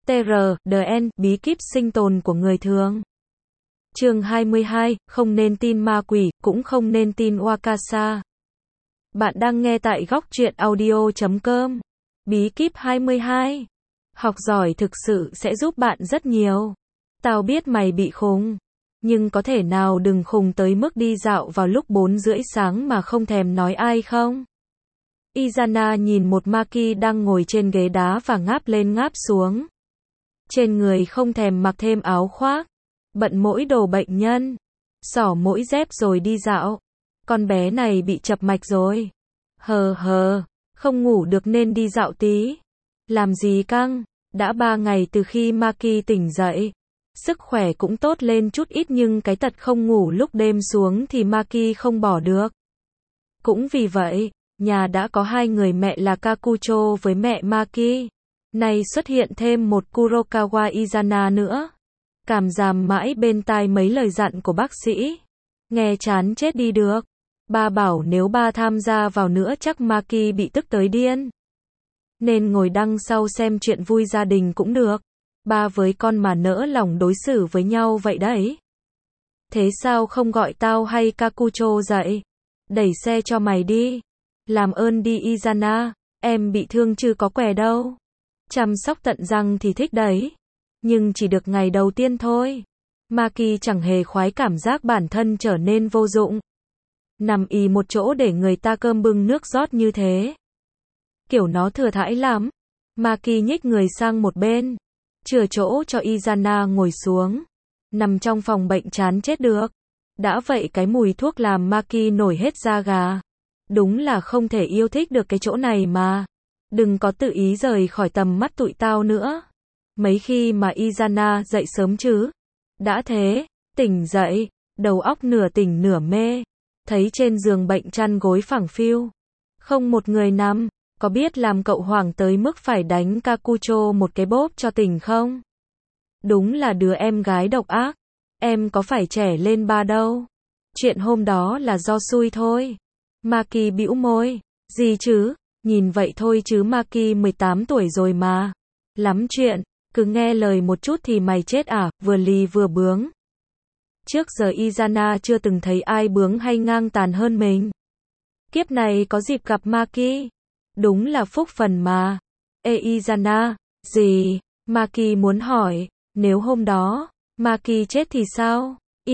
TR, bí kíp sinh tồn của người thường. Chương 22, không nên tin ma quỷ, cũng không nên tin Wakasa. Bạn đang nghe tại góc truyện audio.com. Bí kíp 22. Học giỏi thực sự sẽ giúp bạn rất nhiều. Tao biết mày bị khùng, nhưng có thể nào đừng khùng tới mức đi dạo vào lúc 4 rưỡi sáng mà không thèm nói ai không? Izana nhìn một Maki đang ngồi trên ghế đá và ngáp lên ngáp xuống. Trên người không thèm mặc thêm áo khoác, bận mỗi đồ bệnh nhân, xỏ mỗi dép rồi đi dạo. Con bé này bị chập mạch rồi. Hờ, không ngủ được nên đi dạo tí. Làm gì căng, đã 3 ngày từ khi Maki tỉnh dậy. Sức khỏe cũng tốt lên chút ít nhưng cái tật không ngủ lúc đêm xuống thì Maki không bỏ được. Cũng vì vậy, nhà đã có 2 người mẹ là Kakucho với mẹ Maki. Nay xuất hiện thêm một Kurokawa Izana nữa. Cảm giảm mãi bên tai mấy lời dặn của bác sĩ. Nghe chán chết đi được. Ba bảo nếu ba tham gia vào nữa chắc Maki bị tức tới điên. Nên ngồi đằng sau xem chuyện vui gia đình cũng được. Ba với con mà nỡ lòng đối xử với nhau vậy đấy. Thế sao không gọi tao hay Kakucho dậy? Đẩy xe cho mày đi. Làm ơn đi Izana, em bị thương chứ có què đâu. Chăm sóc tận răng thì thích đấy. Nhưng chỉ được ngày đầu tiên thôi. Maki chẳng hề khoái cảm giác bản thân trở nên vô dụng. Nằm ì một chỗ để người ta cơm bưng nước rót như thế. Kiểu nó thừa thãi lắm. Maki nhích người sang một bên. Chừa chỗ cho Izana ngồi xuống. Nằm trong phòng bệnh chán chết được. Đã vậy cái mùi thuốc làm Maki nổi hết da gà. Đúng là không thể yêu thích được cái chỗ này mà. Đừng có tự ý rời khỏi tầm mắt tụi tao nữa. Mấy khi mà Izana dậy sớm chứ. Đã thế, tỉnh dậy, đầu óc nửa tỉnh nửa mê. Thấy trên giường bệnh chăn gối phẳng phiu. Không một người nằm. Có biết làm cậu hoảng tới mức phải đánh Kakucho một cái bóp cho tỉnh không? Đúng là đứa em gái độc ác. Em có phải trẻ lên ba đâu. Chuyện hôm đó là do xui thôi. Maki bĩu môi. Gì chứ? Nhìn vậy thôi chứ Maki 18 tuổi rồi mà. Lắm chuyện. Cứ nghe lời một chút thì mày chết à, vừa lì vừa bướng. Trước giờ Izana chưa từng thấy ai bướng hay ngang tàn hơn mình. Kiếp này có dịp gặp Maki. Đúng là phúc phần mà. Ê Izana, gì? Maki muốn hỏi, nếu hôm đó, Maki chết thì sao?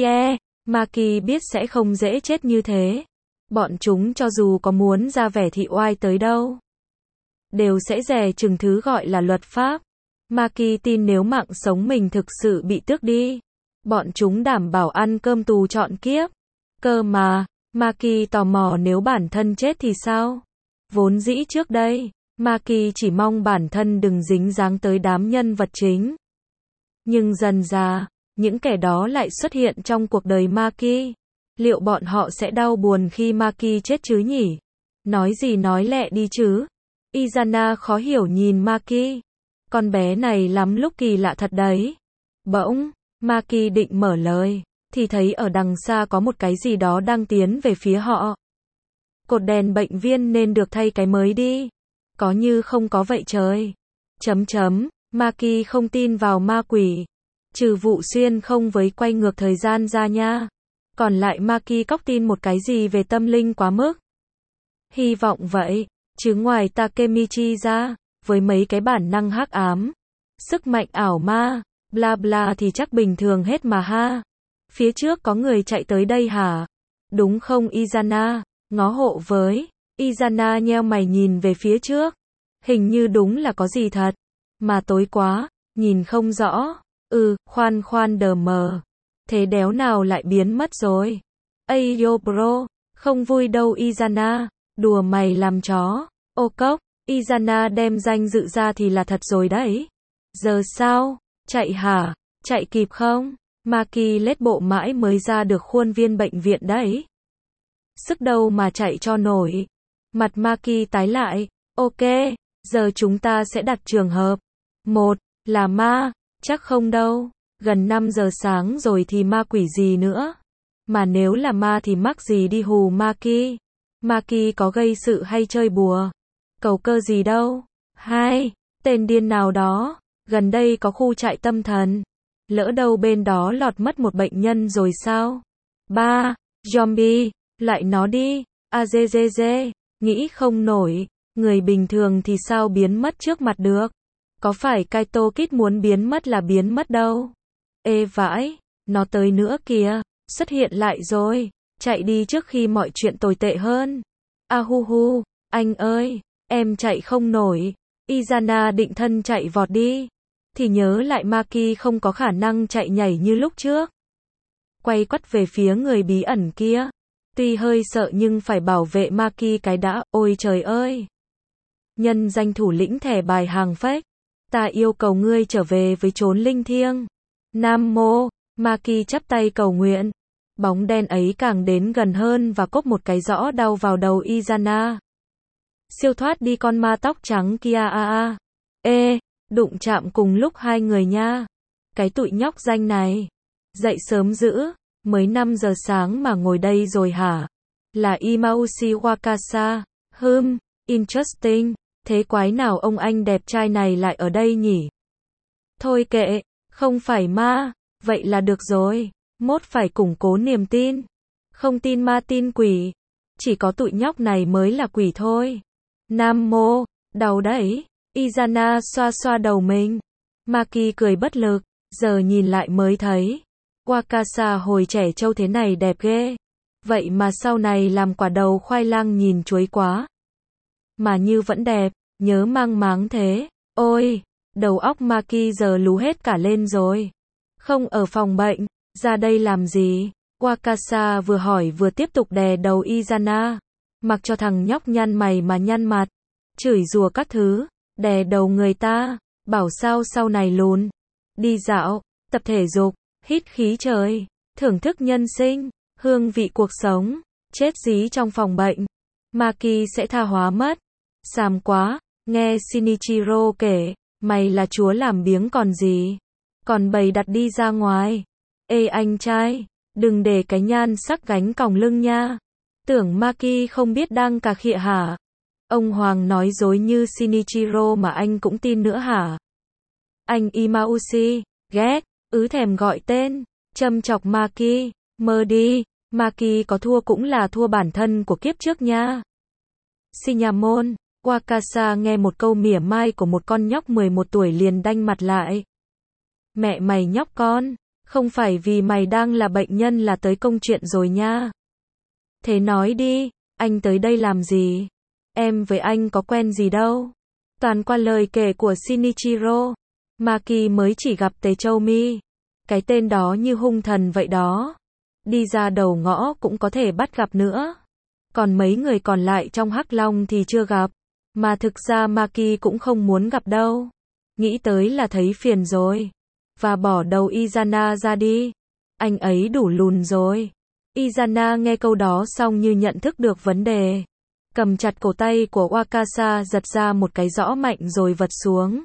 Maki biết sẽ không dễ chết như thế. Bọn chúng cho dù có muốn ra vẻ thị oai tới đâu, đều sẽ dè chừng thứ gọi là luật pháp. Maki tin nếu mạng sống mình thực sự bị tước đi, bọn chúng đảm bảo ăn cơm tù trọn kiếp. Cơ mà, Maki tò mò nếu bản thân chết thì sao? Vốn dĩ trước đây, Maki chỉ mong bản thân đừng dính dáng tới đám nhân vật chính. Nhưng dần dà, những kẻ đó lại xuất hiện trong cuộc đời Maki. Liệu bọn họ sẽ đau buồn khi Maki chết chứ nhỉ? Nói gì nói lẹ đi chứ? Izana khó hiểu nhìn Maki. Con bé này lắm lúc kỳ lạ thật đấy. Bỗng, Maki định mở lời, thì thấy ở đằng xa có một cái gì đó đang tiến về phía họ. Cột đèn bệnh viên nên được thay cái mới đi. Có như không có vậy trời. Maki không tin vào ma quỷ. Trừ vụ xuyên không với quay ngược thời gian ra nha. Còn lại Maki cóc tin một cái gì về tâm linh quá mức. Hy vọng vậy, chứ ngoài Takemichi ra, với mấy cái bản năng hắc ám, sức mạnh ảo ma, bla bla thì chắc bình thường hết mà ha. Phía trước có người chạy tới đây hả? Đúng không Izana? Ngó hộ với. Izana nheo mày nhìn về phía trước. Hình như đúng là có gì thật. Mà tối quá, nhìn không rõ. Khoan đờ mờ. Thế đéo nào lại biến mất rồi. Ây yo bro, không vui đâu Izana. Đùa mày làm chó. Ô cốc, Izana đem danh dự ra thì là thật rồi đấy. Giờ sao? Chạy hả? Chạy kịp không? Maki lết bộ mãi mới ra được khuôn viên bệnh viện đấy. Sức đâu mà chạy cho nổi. Mặt Maki tái lại. Ok, giờ chúng ta sẽ đặt trường hợp. 1. Là ma. Chắc không đâu. Gần 5 giờ sáng rồi thì ma quỷ gì nữa. Mà nếu là ma thì mắc gì đi hù Maki. Maki có gây sự hay chơi bùa. Cầu cơ gì đâu. 2. Tên điên nào đó. Gần đây có khu trại tâm thần. Lỡ đâu bên đó lọt mất một bệnh nhân rồi sao? 3. Zombie, lại nó đi. AZZZ, nghĩ không nổi. Người bình thường thì sao biến mất trước mặt được? Có phải Kaito Kid muốn biến mất là biến mất đâu. Ê vãi, nó tới nữa kìa, xuất hiện lại rồi, chạy đi trước khi mọi chuyện tồi tệ hơn. Ahuhu, anh ơi, em chạy không nổi. Izana định thân chạy vọt đi, thì nhớ lại Maki không có khả năng chạy nhảy như lúc trước. Quay quắt về phía người bí ẩn kia. Tuy hơi sợ nhưng phải bảo vệ Maki cái đã, ôi trời ơi. Nhân danh thủ lĩnh thẻ bài hàng fake. Ta yêu cầu ngươi trở về với chốn linh thiêng. Nam mô, Maki chắp tay cầu nguyện. Bóng đen ấy càng đến gần hơn và cốc một cái rõ đau vào đầu Izana. Siêu thoát đi con ma tóc trắng kia a. Ê, đụng chạm cùng lúc hai người nha. Cái tụi nhóc danh này. Dậy sớm dữ, mới 5 giờ sáng mà ngồi đây rồi hả? Là Imaushi Wakasa. Interesting. Thế quái nào ông anh đẹp trai này lại ở đây nhỉ? Thôi kệ, không phải ma, vậy là được rồi. Mốt phải củng cố niềm tin. Không tin ma tin quỷ. Chỉ có tụi nhóc này mới là quỷ thôi. Nam mô, đau đấy. Izana xoa xoa đầu mình. Maki cười bất lực, giờ nhìn lại mới thấy. Wakasa hồi trẻ trâu thế này đẹp ghê. Vậy mà sau này làm quả đầu khoai lang nhìn chuối quá. Mà như vẫn đẹp, nhớ mang máng thế. Ôi, đầu óc Maki giờ lú hết cả lên rồi. Không ở phòng bệnh, ra đây làm gì? Wakasa vừa hỏi vừa tiếp tục đè đầu Izana. Mặc cho thằng nhóc nhăn mày mà nhăn mặt. Chửi rủa các thứ, đè đầu người ta, bảo sao sau này lùn. Đi dạo, tập thể dục, hít khí trời, thưởng thức nhân sinh, hương vị cuộc sống, chết dí trong phòng bệnh. Maki sẽ tha hóa mất. Xàm quá, nghe Shinichiro kể, mày là chúa làm biếng còn gì. Còn bày đặt đi ra ngoài. Ê anh trai, đừng để cái nhan sắc gánh còng lưng nha. Tưởng Maki không biết đang cà khịa hả? Ông Hoàng nói dối như Shinichiro mà anh cũng tin nữa hả? Anh Imaushi, ghét, thèm gọi tên, châm chọc Maki, mơ đi, Maki có thua cũng là thua bản thân của kiếp trước nha. Shinyamon, Wakasa nghe một câu mỉa mai của một con nhóc 11 tuổi liền đanh mặt lại. Mẹ mày nhóc con, không phải vì mày đang là bệnh nhân là tới công chuyện rồi nha. Thế nói đi, anh tới đây làm gì? Em với anh có quen gì đâu. Toàn qua lời kể của Shinichiro. Maki mới chỉ gặp Tế Châu Mi. Cái tên đó như hung thần vậy đó. Đi ra đầu ngõ cũng có thể bắt gặp nữa. Còn mấy người còn lại trong Hắc Long thì chưa gặp. Mà thực ra Maki cũng không muốn gặp đâu. Nghĩ tới là thấy phiền rồi. Và bỏ đầu Izana ra đi. Anh ấy đủ lùn rồi. Izana nghe câu đó xong như nhận thức được vấn đề. Cầm chặt cổ tay của Wakasa giật ra một cái giõ mạnh rồi vật xuống.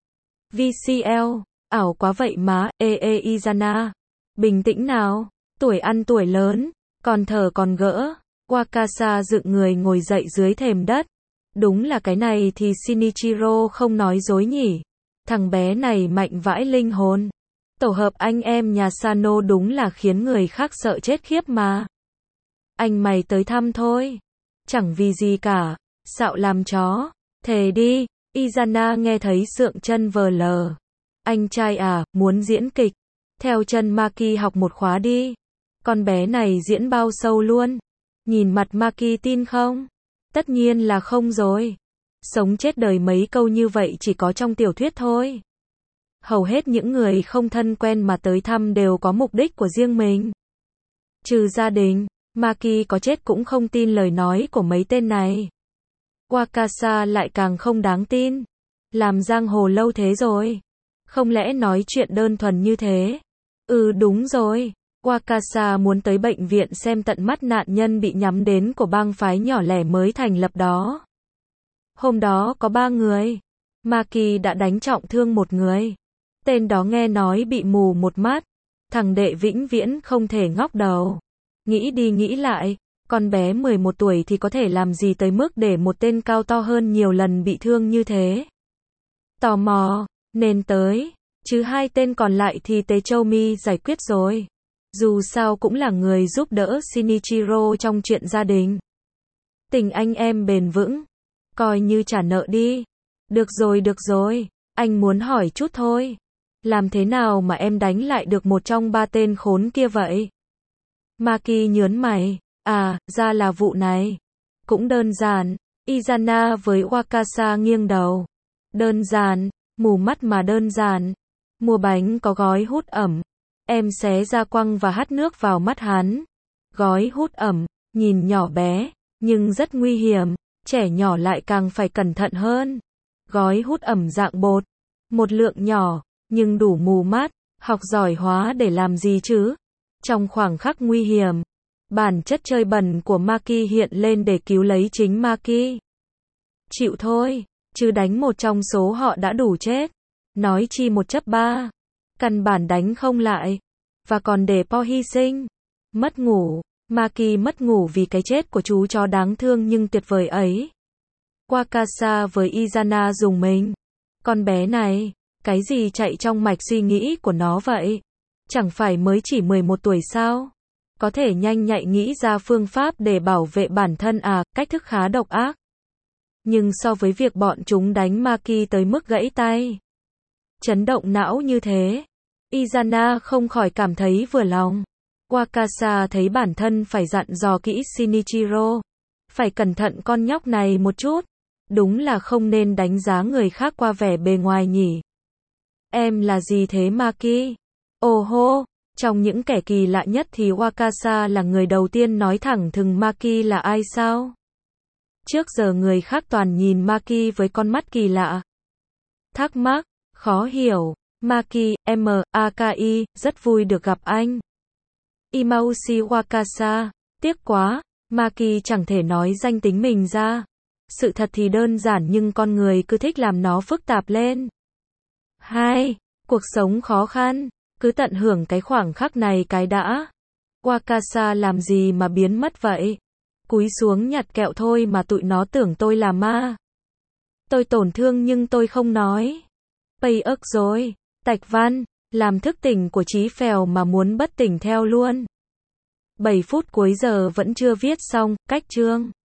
VCL, ảo quá vậy má, Izana. Bình tĩnh nào, tuổi ăn tuổi lớn, còn thở còn gỡ. Wakasa dựng người ngồi dậy dưới thềm đất. Đúng là cái này thì Shinichiro không nói dối nhỉ. Thằng bé này mạnh vãi linh hồn. Tổ hợp anh em nhà Sano đúng là khiến người khác sợ chết khiếp mà. Anh mày tới thăm thôi. Chẳng vì gì cả. Xạo làm chó. Thề đi. Izana nghe thấy sượng chân vờ lờ. Anh trai à, muốn diễn kịch. Theo chân Maki học một khóa đi. Con bé này diễn bao sâu luôn. Nhìn mặt Maki tin không? Tất nhiên là không rồi. Sống chết đời mấy câu như vậy chỉ có trong tiểu thuyết thôi. Hầu hết những người không thân quen mà tới thăm đều có mục đích của riêng mình. Trừ gia đình, Maki có chết cũng không tin lời nói của mấy tên này. Wakasa lại càng không đáng tin. Làm giang hồ lâu thế rồi. Không lẽ nói chuyện đơn thuần như thế? Đúng rồi. Wakasa muốn tới bệnh viện xem tận mắt nạn nhân bị nhắm đến của bang phái nhỏ lẻ mới thành lập đó. Hôm đó có 3 người. Maki đã đánh trọng thương một người. Tên đó nghe nói bị mù một mắt. Thằng đệ vĩnh viễn không thể ngóc đầu. Nghĩ đi nghĩ lại, con bé 11 tuổi thì có thể làm gì tới mức để một tên cao to hơn nhiều lần bị thương như thế. Tò mò, Nên tới, chứ hai tên còn lại thì Tế Châu Mi giải quyết rồi. Dù sao cũng là người giúp đỡ Shinichiro trong chuyện gia đình. Tình anh em bền vững, coi như trả nợ đi. Được rồi, anh muốn hỏi chút thôi. Làm thế nào mà em đánh lại được một trong ba tên khốn kia vậy? Maki nhớn mày, ra là vụ này. Cũng đơn giản, Izana với Wakasa nghiêng đầu. Đơn giản, mù mắt mà đơn giản. Mua bánh có gói hút ẩm. Em xé ra quăng và hắt nước vào mắt hắn. Gói hút ẩm, nhìn nhỏ bé, nhưng rất nguy hiểm. Trẻ nhỏ lại càng phải cẩn thận hơn. Gói hút ẩm dạng bột. Một lượng nhỏ, nhưng đủ mù mắt. Học giỏi hóa để làm gì chứ? Trong khoảng khắc nguy hiểm, bản chất chơi bẩn của Maki hiện lên để cứu lấy chính Maki. Chịu thôi, chứ đánh một trong số họ đã đủ chết. Nói chi 1-3. Căn bản đánh không lại. Và còn để Po hy sinh. Mất ngủ. Maki mất ngủ vì cái chết của chú chó đáng thương nhưng tuyệt vời ấy. Wakasa với Izana dùng mình. Con bé này, cái gì chạy trong mạch suy nghĩ của nó vậy? Chẳng phải mới chỉ 11 tuổi sao? Có thể nhanh nhạy nghĩ ra phương pháp để bảo vệ bản thân cách thức khá độc ác. Nhưng so với việc bọn chúng đánh Maki tới mức gãy tay, chấn động não như thế, Izana không khỏi cảm thấy vừa lòng. Wakasa thấy bản thân phải dặn dò kỹ Shinichiro. Phải cẩn thận con nhóc này một chút. Đúng là không nên đánh giá người khác qua vẻ bề ngoài nhỉ. Em là gì thế Maki? Ồ hô, trong những kẻ kỳ lạ nhất thì Wakasa là người đầu tiên nói thẳng thừng Maki là ai sao? Trước giờ người khác toàn nhìn Maki với con mắt kỳ lạ. Thắc mắc, khó hiểu. Maki, Maki, rất vui được gặp anh. Imaushi Wakasa, tiếc quá, Maki chẳng thể nói danh tính mình ra. Sự thật thì đơn giản nhưng con người cứ thích làm nó phức tạp lên. 2. Cuộc sống khó khăn, cứ tận hưởng cái khoảng khắc này cái đã. Wakasa làm gì mà biến mất vậy? Cúi xuống nhặt kẹo thôi mà tụi nó tưởng tôi là ma. Tôi tổn thương nhưng tôi không nói. Pay ức rồi. Tạch văn, làm thức tỉnh của Chí Phèo mà muốn bất tỉnh theo luôn. 7 phút cuối giờ vẫn chưa viết xong, cách chương.